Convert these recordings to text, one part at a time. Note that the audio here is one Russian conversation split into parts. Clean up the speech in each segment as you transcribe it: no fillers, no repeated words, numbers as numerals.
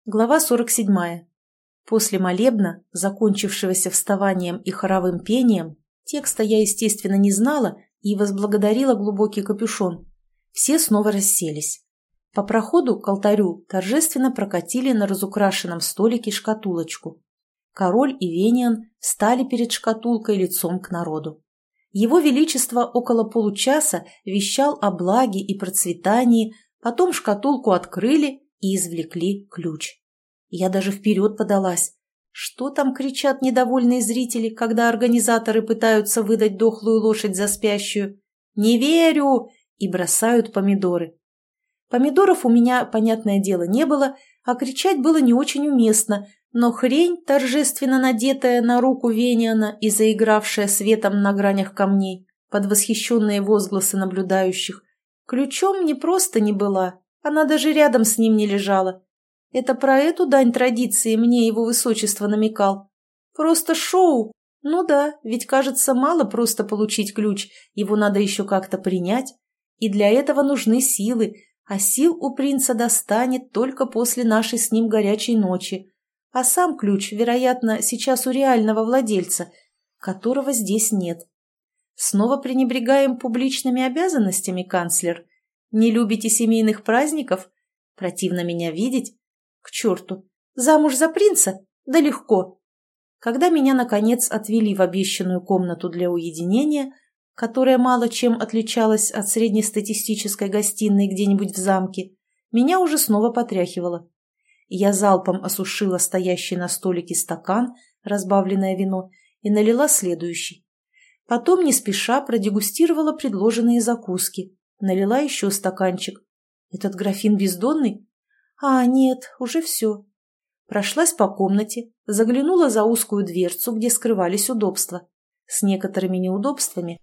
Глава 47. После молебна, закончившегося вставанием и хоровым пением, текста я, естественно, не знала и возблагодарила глубокий капюшон. Все снова расселись. По проходу к алтарю торжественно прокатили на разукрашенном столике шкатулочку. Король и Вениан встали перед шкатулкой лицом к народу. Его Величество около получаса вещал о благе и процветании, потом шкатулку открыли и извлекли ключ. Я даже вперед подалась. Что там кричат недовольные зрители, когда организаторы пытаются выдать дохлую лошадь за спящую? «Не верю!» и бросают помидоры. Помидоров у меня, понятное дело, не было, а кричать было не очень уместно, но хрень, торжественно надетая на руку Вениана и заигравшая светом на гранях камней, под восхищенные возгласы наблюдающих, ключом не просто не была, она даже рядом с ним не лежала. Это про эту дань традиции мне его высочество намекал. Просто шоу. Ну да, ведь, кажется, мало просто получить ключ, его надо еще как-то принять. И для этого нужны силы, а сил у принца достанет только после нашей с ним горячей ночи. А сам ключ, вероятно, сейчас у реального владельца, которого здесь нет. Снова пренебрегаем публичными обязанностями, канцлер? Не любите семейных праздников? Противно меня видеть? К черту! Замуж за принца? Да легко! Когда меня, наконец, отвели в обещанную комнату для уединения, которая мало чем отличалась от среднестатистической гостиной где-нибудь в замке, меня уже снова потряхивало. Я залпом осушила стоящий на столике стакан, разбавленное вино, и налила следующий. Потом не спеша продегустировала предложенные закуски, налила еще стаканчик. Этот графин бездонный? А, нет, уже все. Прошлась по комнате, заглянула за узкую дверцу, где скрывались удобства. С некоторыми неудобствами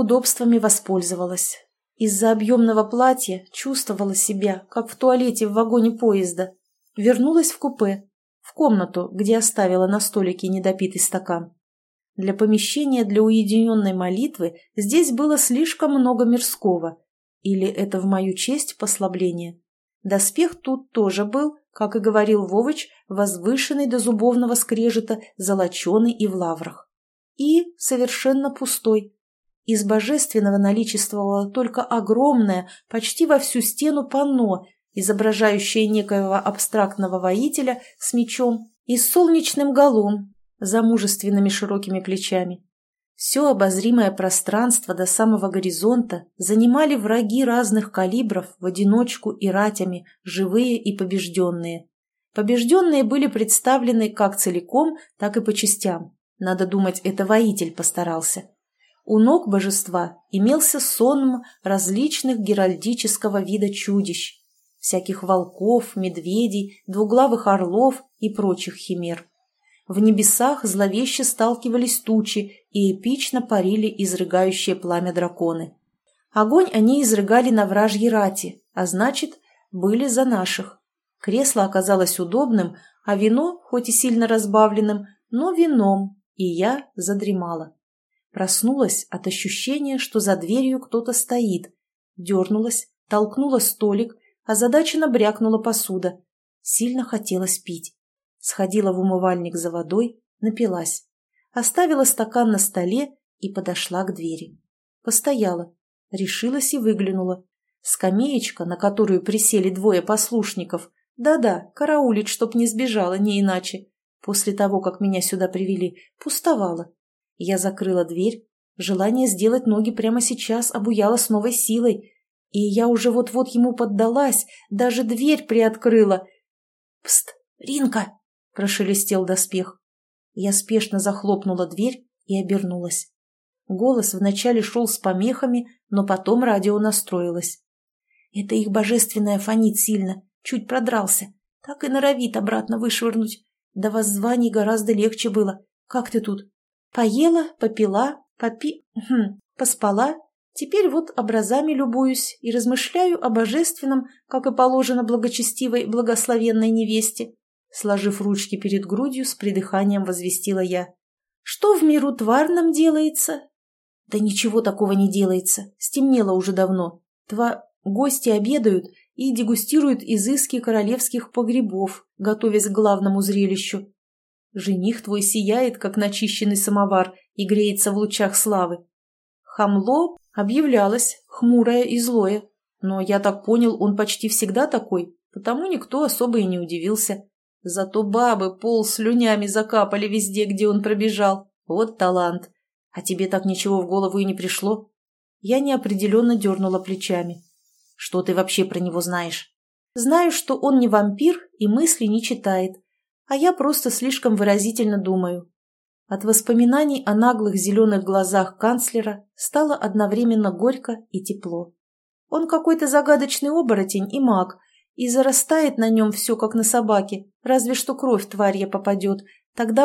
воспользовалась. Из-за объемного платья чувствовала себя, как в туалете в вагоне поезда. Вернулась в купе, в комнату, где оставила на столике недопитый стакан. Для помещения для уединенной молитвы здесь было слишком много мирского. Или это в мою честь послабление? Доспех тут тоже был, как и говорил Вовыч, возвышенный до зубовного скрежета, золоченый и в лаврах. И совершенно пустой. Из божественного наличествовало только огромное, почти во всю стену панно, изображающее некоего абстрактного воителя с мечом и с солнечным голом, за мужественными широкими плечами. Все обозримое пространство до самого горизонта занимали враги разных калибров в одиночку и ратями, живые и побежденные. Побежденные были представлены как целиком, так и по частям. Надо думать, это воитель постарался. У ног божества имелся сонм различных геральдического вида чудищ, всяких волков, медведей, двуглавых орлов и прочих химер. В небесах зловеще сталкивались тучи и эпично парили изрыгающие пламя драконы. Огонь они изрыгали на вражьей рати, а значит, были за наших. Кресло оказалось удобным, а вино, хоть и сильно разбавленным, но вином, и я задремала. Проснулась от ощущения, что за дверью кто-то стоит. Дернулась, толкнула столик, озадаченно брякнула посуда. Сильно хотелось пить. Сходила в умывальник за водой, напилась. Оставила стакан на столе и подошла к двери. Постояла, решилась и выглянула. Скамеечка, на которую присели двое послушников, да-да, караулить, чтоб не сбежала, не иначе, после того, как меня сюда привели, пустовала. Я закрыла дверь, желание сделать ноги прямо сейчас обуяло с новой силой, и я уже вот-вот ему поддалась, даже дверь приоткрыла. «Пст, Ринка!» — прошелестел доспех. Я спешно захлопнула дверь и обернулась. Голос вначале шел с помехами, но потом радио настроилось. Это их божественное фонит сильно, чуть продрался. Так и норовит обратно вышвырнуть. До воззваний гораздо легче было. Как ты тут? Поела, попила, поспала. Теперь вот образами любуюсь и размышляю о божественном, как и положено благочестивой благословенной невесте. Сложив ручки перед грудью, с придыханием возвестила я. Что в миру тварном делается? Да ничего такого не делается, стемнело уже давно. Гости обедают, и дегустирует изыски королевских погребов, готовясь к главному зрелищу. Жених твой сияет, как начищенный самовар, и греется в лучах славы. Хамло объявлялось, хмурое и злое, но я так понял, он почти всегда такой, потому никто особо и не удивился. Зато бабы пол слюнями закапали везде, где он пробежал. Вот талант. А тебе так ничего в голову и не пришло? Я неопределенно дернула плечами. Что ты вообще про него знаешь? Знаю, что он не вампир и мысли не читает, а я просто слишком выразительно думаю. От воспоминаний о наглых зеленых глазах канцлера стало одновременно горько и тепло. Он какой-то загадочный оборотень и маг, и зарастает на нем все, как на собаке, разве что кровь тварья попадет, тогда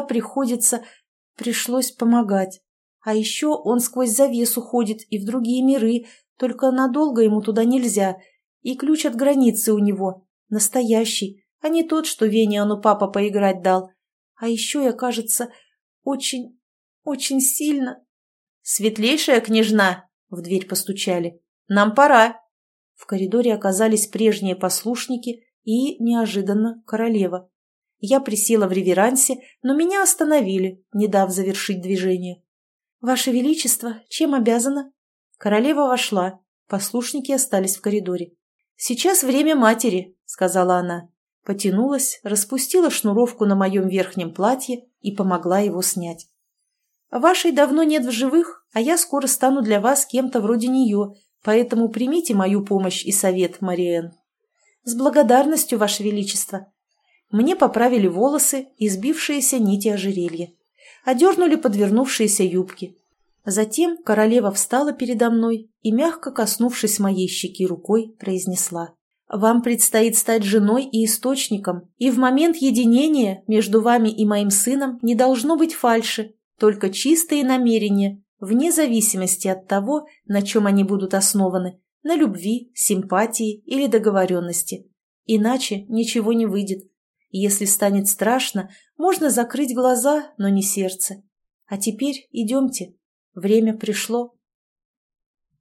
пришлось помогать. А еще он сквозь завесу ходит и в другие миры, только надолго ему туда нельзя, и ключ от границы у него, настоящий, а не тот, что Вениану папа поиграть дал. А еще я, кажется, очень, очень сильно... «Светлейшая княжна!» — в дверь постучали. «Нам пора!» В коридоре оказались прежние послушники и, неожиданно, королева. Я присела в реверансе, но меня остановили, не дав завершить движение. «Ваше Величество, чем обязана?» Королева вошла, послушники остались в коридоре. «Сейчас время матери», — сказала она. Потянулась, распустила шнуровку на моем верхнем платье и помогла его снять. «Вашей давно нет в живых, а я скоро стану для вас кем-то вроде нее, поэтому примите мою помощь и совет, Мариэн». «С благодарностью, Ваше Величество». Мне поправили волосы и сбившиеся нити ожерелья. Одернули подвернувшиеся юбки. Затем королева встала передо мной и, мягко коснувшись моей щеки рукой, произнесла: «Вам предстоит стать женой и источником, и в момент единения между вами и моим сыном не должно быть фальши, только чистые намерения, вне зависимости от того, на чем они будут основаны, на любви, симпатии или договоренности. Иначе ничего не выйдет. Если станет страшно, можно закрыть глаза, но не сердце. А теперь идемте. Время пришло».